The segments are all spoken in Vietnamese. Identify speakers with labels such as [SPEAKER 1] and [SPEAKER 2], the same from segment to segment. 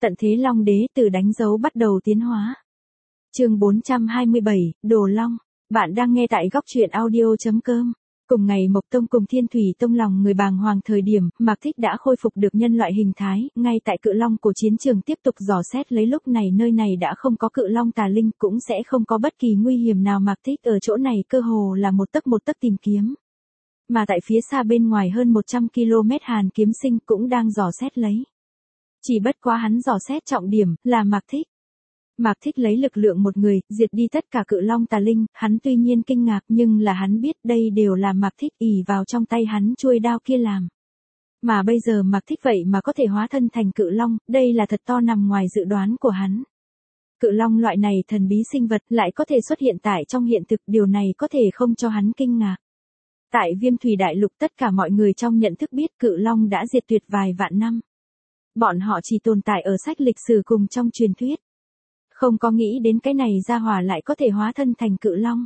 [SPEAKER 1] Tận thế Long Đế từ đánh dấu bắt đầu tiến hóa. Chương 427, Đồ Long. Bạn đang nghe tại góc truyện audio.com. Cùng ngày Mộc Tông cùng Thiên Thủy Tông lòng người bàng hoàng thời điểm, Mạc Thích đã khôi phục được nhân loại hình thái, ngay tại Cự Long của chiến trường tiếp tục dò xét lấy lúc này nơi này đã không có Cự Long tà linh cũng sẽ không có bất kỳ nguy hiểm nào Mạc Thích ở chỗ này cơ hồ là một tấc tìm kiếm. Mà tại phía xa bên ngoài hơn 100 km Hàn Kiếm Sinh cũng đang dò xét lấy. Chỉ bất quá hắn dò xét trọng điểm là Mạc Thích. Mạc Thích lấy lực lượng một người, diệt đi tất cả Cự Long tà linh, hắn tuy nhiên kinh ngạc nhưng là hắn biết đây đều là Mạc Thích ỷ vào trong tay hắn chuôi đao kia làm. Mà bây giờ Mạc Thích vậy mà có thể hóa thân thành Cự Long, đây là thật to nằm ngoài dự đoán của hắn. Cự Long loại này thần bí sinh vật lại có thể xuất hiện tại trong hiện thực, điều này có thể không cho hắn kinh ngạc. Tại Viêm Thủy Đại Lục tất cả mọi người trong nhận thức biết Cự Long đã diệt tuyệt vài vạn năm. Bọn họ chỉ tồn tại ở sách lịch sử cùng trong truyền thuyết. Không có nghĩ đến cái này ra hỏa lại có thể hóa thân thành Cự Long.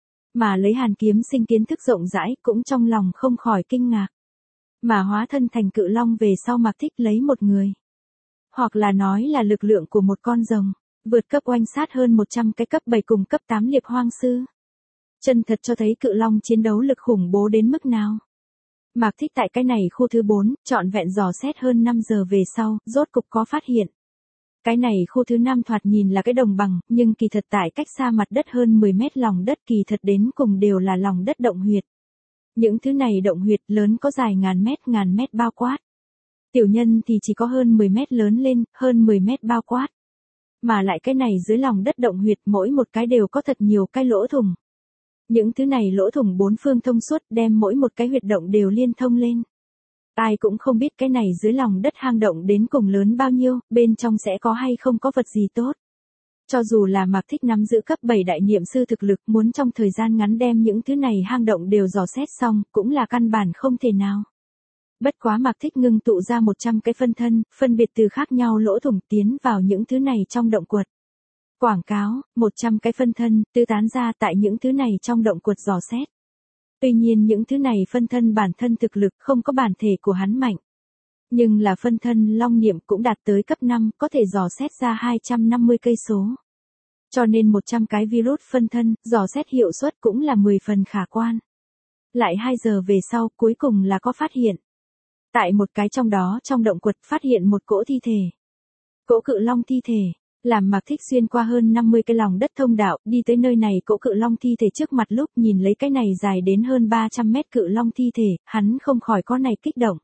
[SPEAKER 1] Mà lấy Hàn Kiếm Sinh kiến thức rộng rãi cũng trong lòng không khỏi kinh ngạc. Mà hóa thân thành Cự Long về sau Mạc Thích lấy một người. Hoặc là nói là lực lượng của một con rồng, vượt cấp oanh sát hơn 100 cái cấp 7 cùng cấp 8 liệp hoang sư. Chân thật cho thấy Cự Long chiến đấu lực khủng bố đến mức nào. Mạc Thích tại cái này khu thứ 4, trọn vẹn dò xét hơn 5 giờ về sau, rốt cục có phát hiện. Cái này khu thứ 5 thoạt nhìn là cái đồng bằng, nhưng kỳ thật tại cách xa mặt đất hơn 10 mét lòng đất kỳ thật đến cùng đều là lòng đất động huyệt. Những thứ này động huyệt lớn có dài ngàn mét bao quát. Tiểu nhân thì chỉ có hơn 10 mét lớn lên, hơn 10 mét bao quát. Mà lại cái này dưới lòng đất động huyệt mỗi một cái đều có thật nhiều cái lỗ thủng. Những thứ này lỗ thủng bốn phương thông suốt đem mỗi một cái huyệt động đều liên thông lên. Ai cũng không biết cái này dưới lòng đất hang động đến cùng lớn bao nhiêu, bên trong sẽ có hay không có vật gì tốt. Cho dù là Mạc Thích nắm giữ cấp 7 đại niệm sư thực lực muốn trong thời gian ngắn đem những thứ này hang động đều dò xét xong, cũng là căn bản không thể nào. Bất quá Mạc Thích ngưng tụ ra 100 cái phân thân, phân biệt từ khác nhau lỗ thủng tiến vào những thứ này trong động quật. Quảng cáo, 100 cái phân thân, tứ tán ra tại những thứ này trong động quật dò xét. Tuy nhiên những thứ này phân thân bản thân thực lực không có bản thể của hắn mạnh. Nhưng là phân thân long niệm cũng đạt tới cấp 5, có thể dò xét ra 250 cây số. Cho nên 100 cái virus phân thân, dò xét hiệu suất cũng là 10 phần khả quan. Lại 2 giờ về sau, cuối cùng là có phát hiện. Tại một cái trong đó trong động quật phát hiện một cỗ thi thể. Cỗ Cự Long thi thể. Làm Mạc Thích xuyên qua hơn 50 cái lòng đất thông đạo, đi tới nơi này cỗ Cự Long thi thể trước mặt lúc nhìn lấy cái này dài đến hơn 300 mét Cự Long thi thể, hắn không khỏi có này kích động.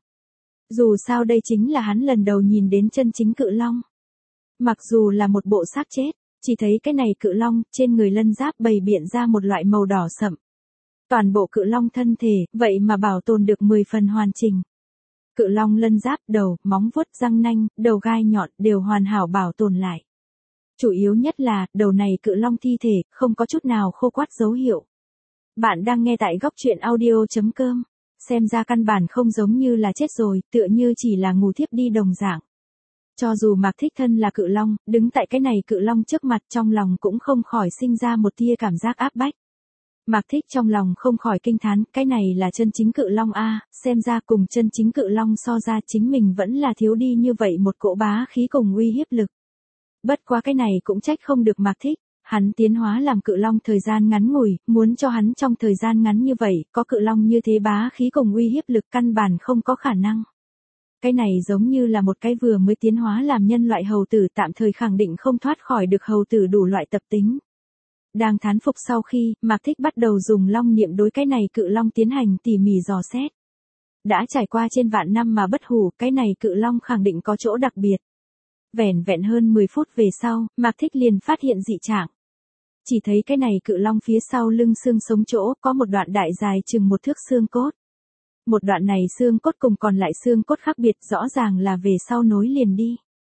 [SPEAKER 1] Dù sao đây chính là hắn lần đầu nhìn đến chân chính Cự Long. Mặc dù là một bộ xác chết, chỉ thấy cái này Cự Long trên người lân giáp bày biện ra một loại màu đỏ sậm. Toàn bộ Cự Long thân thể, vậy mà bảo tồn được 10 phần hoàn chỉnh. Cự Long lân giáp, đầu, móng vuốt, răng nanh, đầu gai nhọn đều hoàn hảo bảo tồn lại. Chủ yếu nhất là, đầu này Cự Long thi thể, không có chút nào khô quắt dấu hiệu. Bạn đang nghe tại góc truyện audio.com. Xem ra căn bản không giống như là chết rồi, tựa như chỉ là ngủ thiếp đi đồng dạng. Cho dù Mạc Thích thân là Cự Long, đứng tại cái này Cự Long trước mặt trong lòng cũng không khỏi sinh ra một tia cảm giác áp bách. Mạc Thích trong lòng không khỏi kinh thán, cái này là chân chính Cự Long a, xem ra cùng chân chính Cự Long so ra chính mình vẫn là thiếu đi như vậy một cỗ bá khí cùng uy hiếp lực. Bất quá cái này cũng trách không được Mạc Thích, hắn tiến hóa làm Cự Long thời gian ngắn ngủi, muốn cho hắn trong thời gian ngắn như vậy, có Cự Long như thế bá khí cùng uy hiếp lực căn bản không có khả năng. Cái này giống như là một cái vừa mới tiến hóa làm nhân loại hầu tử tạm thời khẳng định không thoát khỏi được hầu tử đủ loại tập tính. Đang thán phục sau khi, Mạc Thích bắt đầu dùng long niệm đối cái này Cự Long tiến hành tỉ mỉ dò xét. Đã trải qua trên vạn năm mà bất hủ, cái này Cự Long khẳng định có chỗ đặc biệt. Vẻn vẹn hơn 10 phút về sau, Mạc Thích liền phát hiện dị trạng. Chỉ thấy cái này Cự Long phía sau lưng xương sống chỗ có một đoạn đại dài chừng 1 thước xương cốt. Một đoạn này xương cốt cùng còn lại xương cốt khác biệt rõ ràng là về sau nối liền đi.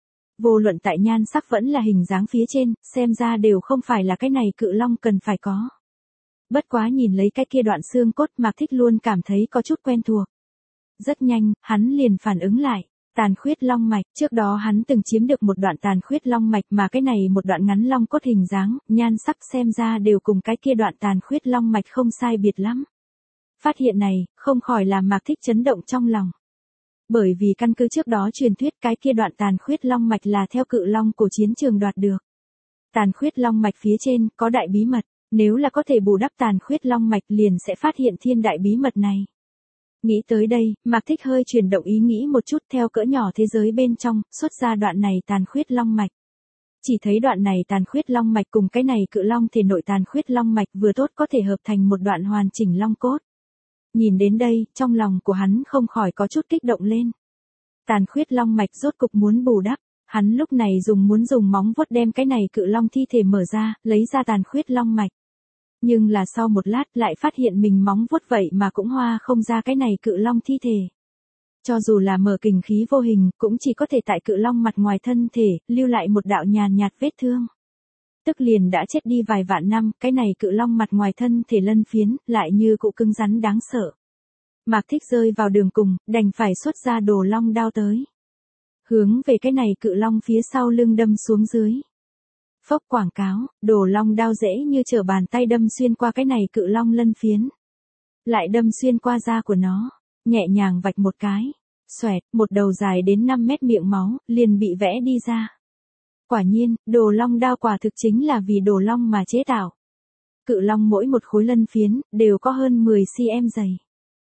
[SPEAKER 1] Vô luận tại nhan sắc vẫn là hình dáng phía trên, xem ra đều không phải là cái này Cự Long cần phải có. Bất quá nhìn lấy cái kia đoạn xương cốt Mạc Thích luôn cảm thấy có chút quen thuộc. Rất nhanh, hắn liền phản ứng lại. Tàn khuyết long mạch, trước đó hắn từng chiếm được một đoạn tàn khuyết long mạch mà cái này một đoạn ngắn long cốt hình dáng, nhan sắc xem ra đều cùng cái kia đoạn tàn khuyết long mạch không sai biệt lắm. Phát hiện này, không khỏi làm Mạc Thích chấn động trong lòng. Bởi vì căn cứ trước đó truyền thuyết cái kia đoạn tàn khuyết long mạch là theo cự long của chiến trường đoạt được. Tàn khuyết long mạch phía trên có đại bí mật, nếu là có thể bù đắp tàn khuyết long mạch liền sẽ phát hiện thiên đại bí mật này. Nghĩ tới đây, Mạc Thích hơi chuyển động ý nghĩ một chút theo cỡ nhỏ thế giới bên trong, xuất ra đoạn này tàn khuyết long mạch. Chỉ thấy đoạn này tàn khuyết long mạch cùng cái này cự long thể nội tàn khuyết long mạch vừa tốt có thể hợp thành một đoạn hoàn chỉnh long cốt. Nhìn đến đây, trong lòng của hắn không khỏi có chút kích động lên. Tàn khuyết long mạch rốt cục muốn bù đắp, hắn lúc này muốn dùng móng vuốt đem cái này cự long thi thể mở ra, lấy ra tàn khuyết long mạch. Nhưng là sau một lát lại phát hiện mình móng vuốt vậy mà cũng hoa không ra cái này cự long thi thể. Cho dù là mở kình khí vô hình, cũng chỉ có thể tại cự long mặt ngoài thân thể, lưu lại một đạo nhàn nhạt vết thương. Tức liền đã chết đi vài vạn năm, cái này cự long mặt ngoài thân thể lân phiến, lại như cụ cứng rắn đáng sợ. Mạc Thích rơi vào đường cùng, đành phải xuất ra đồ long đao tới. Hướng về cái này cự long phía sau lưng đâm xuống dưới. Phốc quảng cáo, đồ long đao dễ như trở bàn tay đâm xuyên qua cái này cự long lân phiến. Lại đâm xuyên qua da của nó, nhẹ nhàng vạch một cái. Xoẹt, một đầu dài đến 5 mét miệng máu, liền bị vẽ đi ra. Quả nhiên, đồ long đao quả thực chính là vì đồ long mà chế tạo. Cự long mỗi một khối lân phiến, đều có hơn 10 cm dày.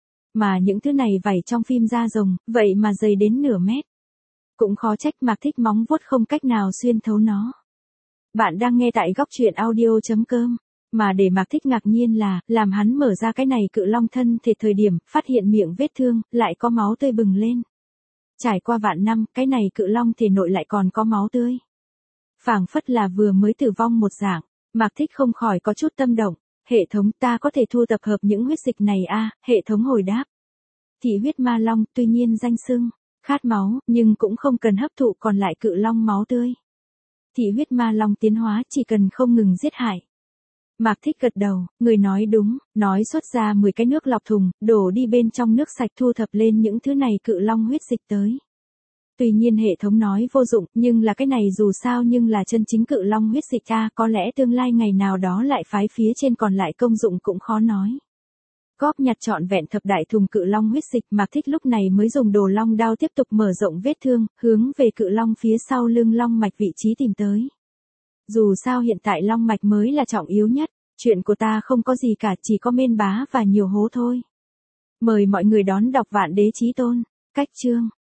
[SPEAKER 1] Mà những thứ này vảy trong phim da rồng, vậy mà dày đến nửa mét. Cũng khó trách Mạc Thích móng vuốt không cách nào xuyên thấu nó. Bạn đang nghe tại góc truyện audio.com. Mà để Mạc Thích ngạc nhiên là, làm hắn mở ra cái này cự long thân thể thời điểm, phát hiện miệng vết thương, lại có máu tươi bừng lên. Trải qua vạn năm, cái này cự long thể nội lại còn có máu tươi. Phảng phất là vừa mới tử vong một dạng, Mạc Thích không khỏi có chút tâm động. Hệ thống ta có thể thu tập hợp những huyết dịch này hệ thống hồi đáp. Thị huyết ma long tuy nhiên danh xưng, khát máu, nhưng cũng không cần hấp thụ còn lại cự long máu tươi. Thị huyết ma long tiến hóa chỉ cần không ngừng giết hại. Mạc Thích gật đầu, người nói đúng, nói xuất ra 10 cái nước lọc thùng, đổ đi bên trong nước sạch thu thập lên những thứ này cự long huyết dịch tới. Tuy nhiên hệ thống nói vô dụng, nhưng là cái này dù sao nhưng là chân chính cự long huyết dịch có lẽ tương lai ngày nào đó lại phái phía trên còn lại công dụng cũng khó nói. Góp nhặt trọn vẹn thập đại thùng cự long huyết dịch, Mạc Thích lúc này mới dùng đồ long đao tiếp tục mở rộng vết thương, hướng về cự long phía sau lưng long mạch vị trí tìm tới. Dù sao hiện tại long mạch mới là trọng yếu nhất, chuyện của ta không có gì cả, chỉ có mên bá và nhiều hố thôi. Mời mọi người đón đọc Vạn Đế Chí Tôn, cách chương.